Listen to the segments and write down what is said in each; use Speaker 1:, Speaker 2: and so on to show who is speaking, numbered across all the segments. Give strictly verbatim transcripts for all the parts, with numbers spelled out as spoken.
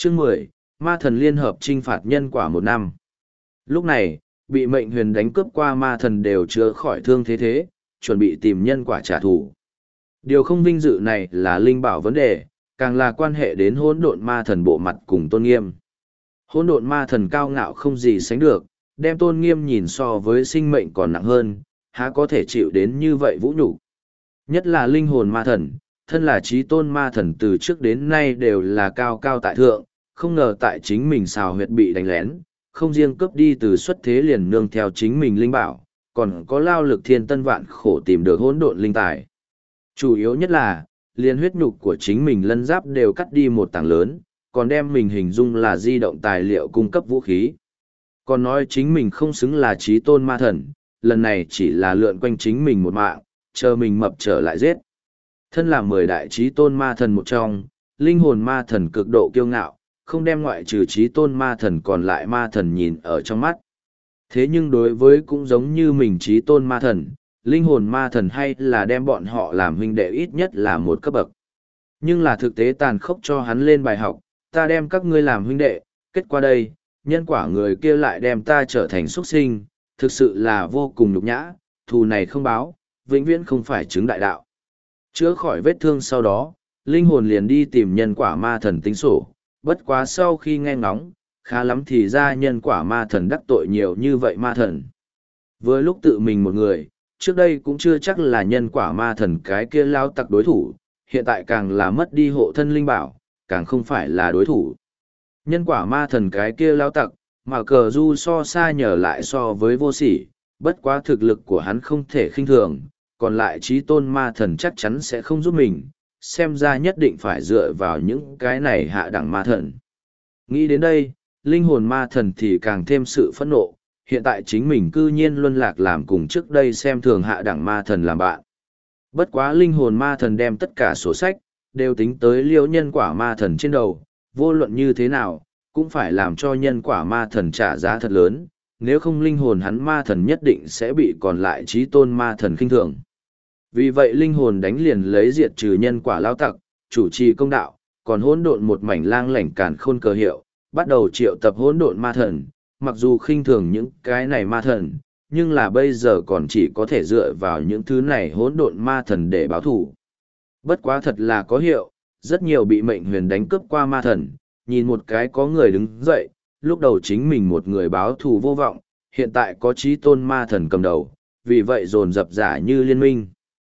Speaker 1: Chương mười, ma thần liên hợp trinh phạt nhân quả một năm. Lúc này, bị mệnh huyền đánh cướp qua ma thần đều chữa khỏi thương thế thế, chuẩn bị tìm nhân quả trả thù. Điều không vinh dự này là linh bảo vấn đề, càng là quan hệ đến hỗn độn ma thần bộ mặt cùng tôn nghiêm. Hỗn độn ma thần cao ngạo không gì sánh được, đem tôn nghiêm nhìn so với sinh mệnh còn nặng hơn, há có thể chịu đến như vậy vũ nhục. Nhất là linh hồn ma thần, thân là trí tôn ma thần từ trước đến nay đều là cao cao tại thượng, không ngờ tại chính mình xào huyệt bị đánh lén, không riêng cướp đi từ xuất thế liền nương theo chính mình linh bảo, còn có lao lực thiên tân vạn khổ tìm được hỗn độn linh tài. Chủ yếu nhất là, liền huyết nhục của chính mình lân giáp đều cắt đi một tảng lớn, còn đem mình hình dung là di động tài liệu cung cấp vũ khí. Còn nói chính mình không xứng là trí tôn ma thần, lần này chỉ là lượn quanh chính mình một mạng, chờ mình mập trở lại giết. Thân là mười đại trí tôn ma thần một trong, linh hồn ma thần cực độ kiêu ngạo, không đem ngoại trừ trí tôn ma thần còn lại ma thần nhìn ở trong mắt. Thế nhưng đối với cũng giống như mình trí tôn ma thần, linh hồn ma thần hay là đem bọn họ làm huynh đệ ít nhất là một cấp bậc. Nhưng là thực tế tàn khốc cho hắn lên bài học, ta đem các ngươi làm huynh đệ, kết quả đây, nhân quả người kia lại đem ta trở thành xuất sinh, thực sự là vô cùng nhục nhã, thù này không báo, vĩnh viễn không phải chứng đại đạo. Chữa khỏi vết thương sau đó, linh hồn liền đi tìm nhân quả ma thần tính sổ, bất quá sau khi nghe ngóng, khá lắm thì ra nhân quả ma thần đắc tội nhiều như vậy ma thần. Với lúc tự mình một người, trước đây cũng chưa chắc là nhân quả ma thần cái kia lao tặc đối thủ, hiện tại càng là mất đi hộ thân linh bảo, càng không phải là đối thủ. Nhân quả ma thần cái kia lao tặc, mà cờ du so xa nhờ lại so với vô sỉ, bất quá thực lực của hắn không thể khinh thường, còn lại trí tôn ma thần chắc chắn sẽ không giúp mình, xem ra nhất định phải dựa vào những cái này hạ đẳng ma thần. Nghĩ đến đây, linh hồn ma thần thì càng thêm sự phẫn nộ, hiện tại chính mình cư nhiên luân lạc làm cùng trước đây xem thường hạ đẳng ma thần làm bạn. Bất quá linh hồn ma thần đem tất cả sổ sách, đều tính tới liễu nhân quả ma thần trên đầu, vô luận như thế nào, cũng phải làm cho nhân quả ma thần trả giá thật lớn, nếu không linh hồn hắn ma thần nhất định sẽ bị còn lại trí tôn ma thần khinh thường. Vì vậy linh hồn đánh liền lấy diệt trừ nhân quả lao tặc, chủ trì công đạo, còn hỗn độn một mảnh lang lảnh càn khôn cờ hiệu, bắt đầu triệu tập hỗn độn ma thần, mặc dù khinh thường những cái này ma thần, nhưng là bây giờ còn chỉ có thể dựa vào những thứ này hỗn độn ma thần để báo thủ. Bất quá thật là có hiệu, rất nhiều bị mệnh huyền đánh cướp qua ma thần, nhìn một cái có người đứng dậy, lúc đầu chính mình một người báo thù vô vọng, hiện tại có trí tôn ma thần cầm đầu, vì vậy dồn dập giả như liên minh.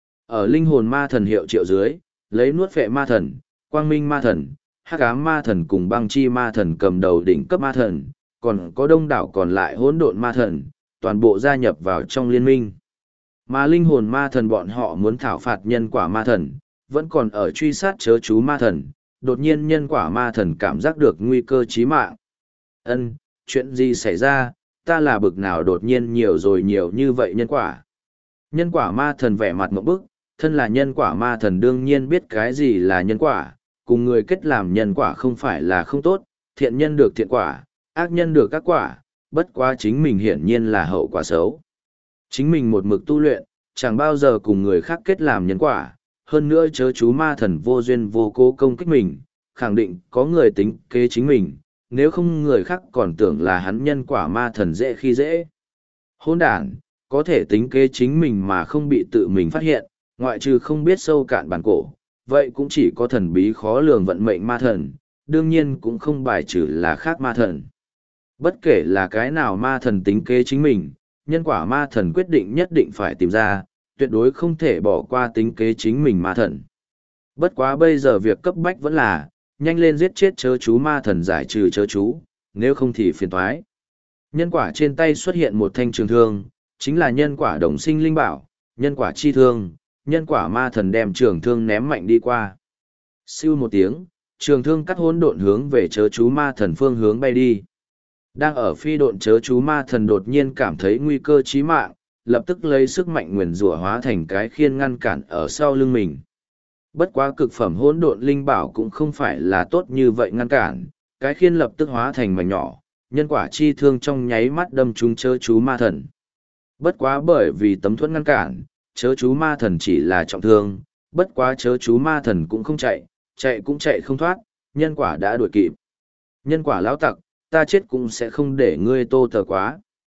Speaker 1: Ở linh hồn ma thần hiệu triệu dưới, lấy nuốt phệ ma thần, quang minh ma thần, hắc ám ma thần cùng băng chi ma thần cầm đầu đỉnh cấp ma thần, còn có đông đảo còn lại hỗn độn ma thần, toàn bộ gia nhập vào trong liên minh. Mà linh hồn ma thần bọn họ muốn thảo phạt nhân quả ma thần, vẫn còn ở truy sát chớ chú ma thần, đột nhiên nhân quả ma thần cảm giác được nguy cơ chí mạng. Ân, chuyện gì xảy ra, ta là bực nào đột nhiên nhiều rồi nhiều như vậy nhân quả. Nhân quả ma thần vẻ mặt ngộp bức, thân là nhân quả ma thần đương nhiên biết cái gì là nhân quả, cùng người kết làm nhân quả không phải là không tốt, thiện nhân được thiện quả, ác nhân được các quả, bất quá chính mình hiển nhiên là hậu quả xấu. Chính mình một mực tu luyện, chẳng bao giờ cùng người khác kết làm nhân quả, hơn nữa chớ chú ma thần vô duyên vô cố công kích mình, khẳng định có người tính kế chính mình, nếu không người khác còn tưởng là hắn nhân quả ma thần dễ khi dễ. Hôn đàn, có thể tính kế chính mình mà không bị tự mình phát hiện, ngoại trừ không biết sâu cạn bản cổ, vậy cũng chỉ có thần bí khó lường vận mệnh ma thần, đương nhiên cũng không bài trừ là khác ma thần. Bất kể là cái nào ma thần tính kế chính mình, nhân quả ma thần quyết định nhất định phải tìm ra, tuyệt đối không thể bỏ qua tính kế chính mình ma thần. Bất quá bây giờ việc cấp bách vẫn là, nhanh lên giết chết chớ chú ma thần giải trừ chớ chú, nếu không thì phiền toái. Nhân quả trên tay xuất hiện một thanh trường thương, chính là nhân quả đồng sinh linh bảo, nhân quả chi thương, nhân quả ma thần đem trường thương ném mạnh đi qua. Siêu một tiếng, trường thương cắt hỗn độn hướng về chớ chú ma thần phương hướng bay đi. Đang ở phi độn chớ chú ma thần đột nhiên cảm thấy nguy cơ chí mạng, lập tức lấy sức mạnh nguyền rủa hóa thành cái khiên ngăn cản ở sau lưng mình. Bất quá cực phẩm hỗn độn linh bảo cũng không phải là tốt như vậy ngăn cản, cái khiên lập tức hóa thành mảnh nhỏ, nhân quả chi thương trong nháy mắt đâm trúng chớ chú ma thần. Bất quá bởi vì tấm thuẫn ngăn cản, chớ chú ma thần chỉ là trọng thương, bất quá chớ chú ma thần cũng không chạy, chạy cũng chạy không thoát, nhân quả đã đuổi kịp. Nhân quả lão tặc, ta chết cũng sẽ không để ngươi tô tờ quá.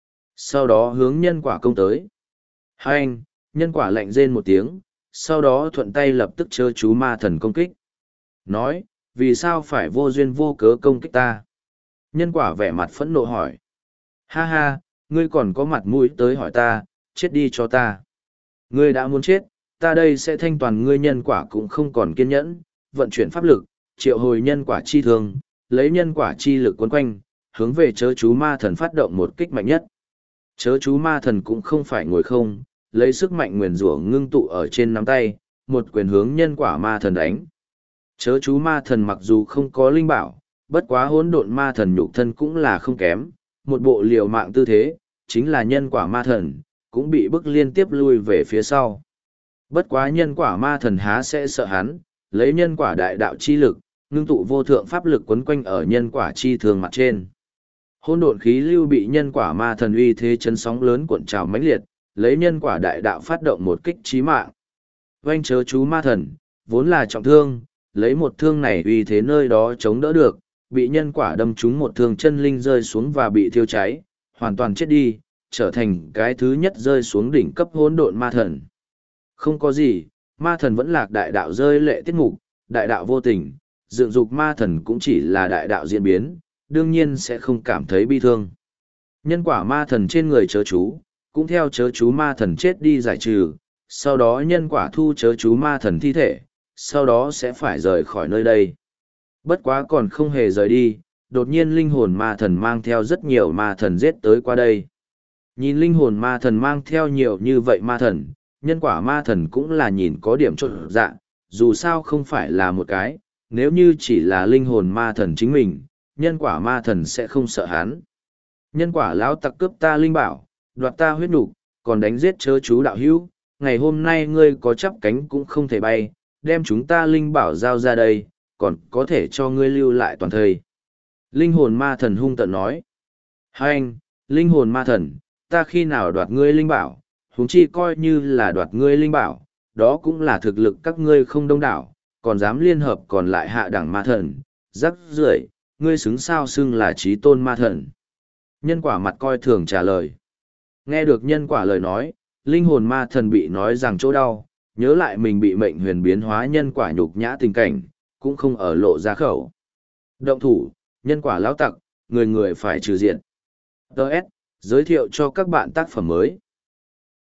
Speaker 1: Sau đó hướng nhân quả công tới. Hai anh, nhân quả lạnh rên một tiếng, sau đó thuận tay lập tức chớ chú ma thần công kích. Nói, vì sao phải vô duyên vô cớ công kích ta? Nhân quả vẻ mặt phẫn nộ hỏi. Ha ha, ngươi còn có mặt mũi tới hỏi ta, chết đi cho ta. Ngươi đã muốn chết, ta đây sẽ thanh toàn ngươi. Nhân quả cũng không còn kiên nhẫn, vận chuyển pháp lực, triệu hồi nhân quả chi thương, lấy nhân quả chi lực quấn quanh, hướng về chớ chú ma thần phát động một kích mạnh nhất. Chớ chú ma thần cũng không phải ngồi không, lấy sức mạnh nguyền rủa ngưng tụ ở trên nắm tay, một quyền hướng nhân quả ma thần đánh. Chớ chú ma thần mặc dù không có linh bảo, bất quá hỗn độn ma thần nhục thân cũng là không kém, một bộ liều mạng tư thế, chính là nhân quả ma thần, cũng bị bức liên tiếp lui về phía sau. Bất quá nhân quả ma thần há sẽ sợ hắn, lấy nhân quả đại đạo chi lực, ngưng tụ vô thượng pháp lực quấn quanh ở nhân quả chi thường mặt trên. Hỗn độn khí lưu bị nhân quả ma thần uy thế chấn sóng lớn cuộn trào mãnh liệt, lấy nhân quả đại đạo phát động một kích chí mạng. Oanh chớ chú ma thần, vốn là trọng thương, lấy một thương này uy thế nơi đó chống đỡ được, bị nhân quả đâm trúng một thương chân linh rơi xuống và bị thiêu cháy, hoàn toàn chết đi, trở thành cái thứ nhất rơi xuống đỉnh cấp hỗn độn ma thần. Không có gì, ma thần vẫn lạc đại đạo rơi lệ tiết mục, đại đạo vô tình, dựng dục ma thần cũng chỉ là đại đạo diễn biến, đương nhiên sẽ không cảm thấy bi thương. Nhân quả ma thần trên người chớ chú, cũng theo chớ chú ma thần chết đi giải trừ, sau đó nhân quả thu chớ chú ma thần thi thể, sau đó sẽ phải rời khỏi nơi đây. Bất quá còn không hề rời đi, đột nhiên linh hồn ma thần mang theo rất nhiều ma thần giết tới qua đây. Nhìn linh hồn ma thần mang theo nhiều như vậy ma thần, nhân quả ma thần cũng là nhìn có điểm trộn dạ, dù sao không phải là một cái, nếu như chỉ là linh hồn ma thần chính mình, nhân quả ma thần sẽ không sợ hắn. Nhân quả lão tặc cướp ta linh bảo, đoạt ta huyết nục, còn đánh giết chớ chú đạo hữu, ngày hôm nay ngươi có chắp cánh cũng không thể bay, đem chúng ta linh bảo giao ra đây, còn có thể cho ngươi lưu lại toàn thời. Linh hồn ma thần hung tợn nói. Hai anh, linh hồn ma thần, ta khi nào đoạt ngươi linh bảo, huống chi coi như là đoạt ngươi linh bảo, đó cũng là thực lực các ngươi không đông đảo, còn dám liên hợp còn lại hạ đẳng ma thần, rắc rưởi, ngươi xứng sao xưng là trí tôn ma thần. Nhân quả mặt coi thường trả lời. Nghe được nhân quả lời nói, linh hồn ma thần bị nói rằng chỗ đau, nhớ lại mình bị mệnh huyền biến hóa nhân quả nhục nhã tình cảnh, cũng không ở lộ ra khẩu. Động thủ, nhân quả lão tặc, người người phải trừ diện. Đợt, giới thiệu cho các bạn tác phẩm mới.